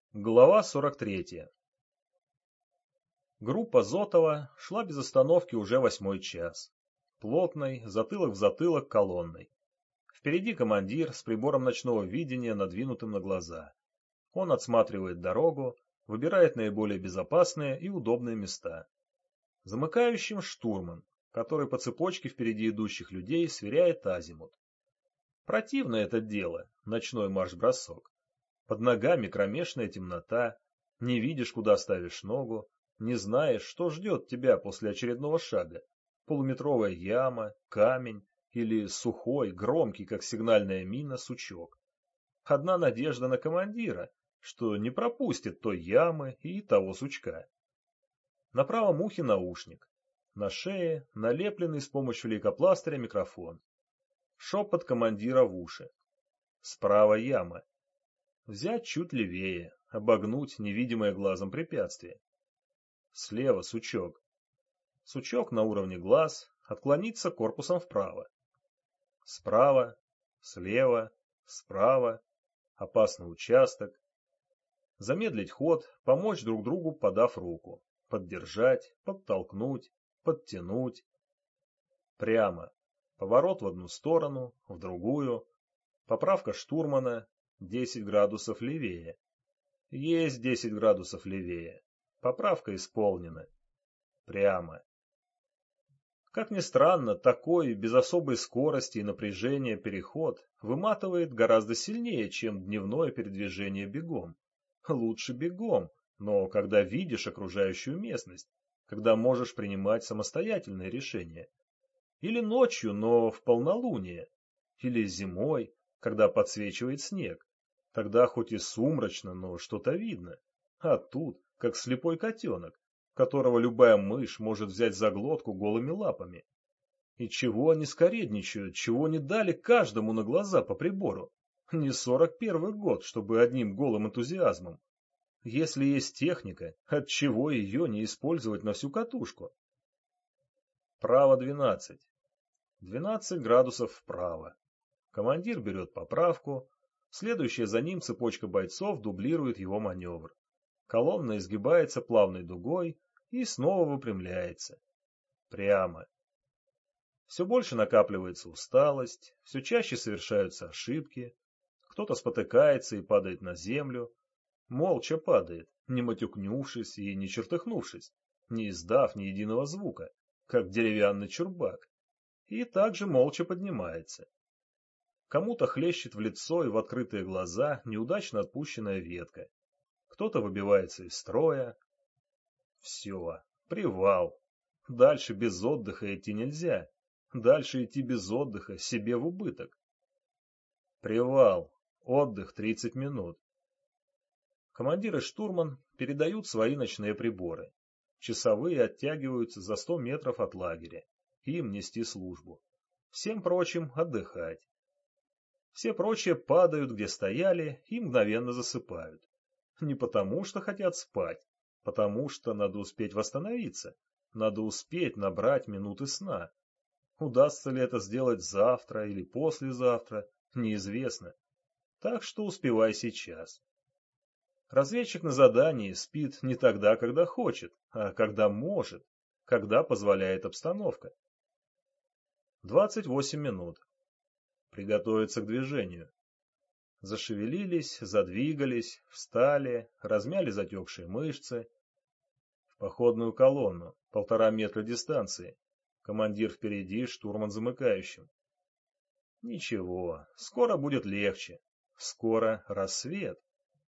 Глава 43. Группа Зотова шла без остановки уже 8-й час. Плотной, затылок в затылок колонной. Впереди командир с прибором ночного видения, надвинутым на глаза. Он отсматривает дорогу, выбирает наиболее безопасные и удобные места. Замыкающим штурман, который по цепочке впереди идущих людей сверяет азимут. Противно это дело, ночной марш-бросок. Под ногами кромешная темнота, не видишь, куда ставишь ногу, не знаешь, что ждет тебя после очередного шага. Полуметровая яма, камень или сухой, громкий, как сигнальная мина, сучок. Одна надежда на командира, что не пропустит той ямы и того сучка. На правом ухе наушник, на шее налепленный с помощью лейкопластыря микрофон. Шепот командира в уши. Справа яма. Взять чуть левее, обогнуть невидимое глазом препятствие. Слева сучок. Сучок на уровне глаз, отклониться корпусом вправо. Справа, слева, справа. Опасный участок. Замедлить ход, помочь друг другу, подав руку. Поддержать, подтолкнуть, подтянуть. Прямо. Поворот в одну сторону, в другую. Поправка штурмана. 10 градусов левее. Есть 10 градусов левее. Поправка исполнена. Прямо. Как ни странно, такой, без особой скорости и напряжения переход выматывает гораздо сильнее, чем дневное передвижение бегом. Лучше бегом, но когда видишь окружающую местность, когда можешь принимать самостоятельные решения. Или ночью, но в полнолуние. Или зимой, когда подсвечивает снег. Тогда хоть и сумрачно, но что-то видно. А тут, как слепой котенок, которого любая мышь может взять за глотку голыми лапами. И чего они скоредничают, чего не дали каждому на глаза по прибору? Не 41-й год, чтобы одним голым энтузиазмом. Если есть техника, отчего ее не использовать на всю катушку? Право 12. 12 градусов вправо. Командир берет поправку. Следующая за ним цепочка бойцов дублирует его маневр. Колонна изгибается плавной дугой и снова выпрямляется. Прямо. Все больше накапливается усталость, все чаще совершаются ошибки. Кто-то спотыкается и падает на землю. Молча падает, не матюкнувшись и не чертыхнувшись, не издав ни единого звука, как деревянный чурбак. И также молча поднимается. Кому-то хлещет в лицо и в открытые глаза неудачно отпущенная ветка. Кто-то выбивается из строя. Все, привал. Дальше без отдыха идти нельзя. Дальше идти без отдыха себе в убыток. Привал. Отдых 30 минут. Командир и штурман передают свои ночные приборы. Часовые оттягиваются за 100 метров от лагеря. Им нести службу. Всем прочим отдыхать. Все прочие падают, где стояли, и мгновенно засыпают. Не потому, что хотят спать, потому что надо успеть восстановиться, надо успеть набрать минуты сна. Удастся ли это сделать завтра или послезавтра, неизвестно. Так что успевай сейчас. Разведчик на задании спит не тогда, когда хочет, а когда может, когда позволяет обстановка. 28 минут. Приготовиться к движению. Зашевелились, задвигались, встали, размяли затекшие мышцы. В походную колонну, 1,5 метра дистанции. Командир впереди, штурман замыкающим. Ничего, скоро будет легче. Скоро рассвет.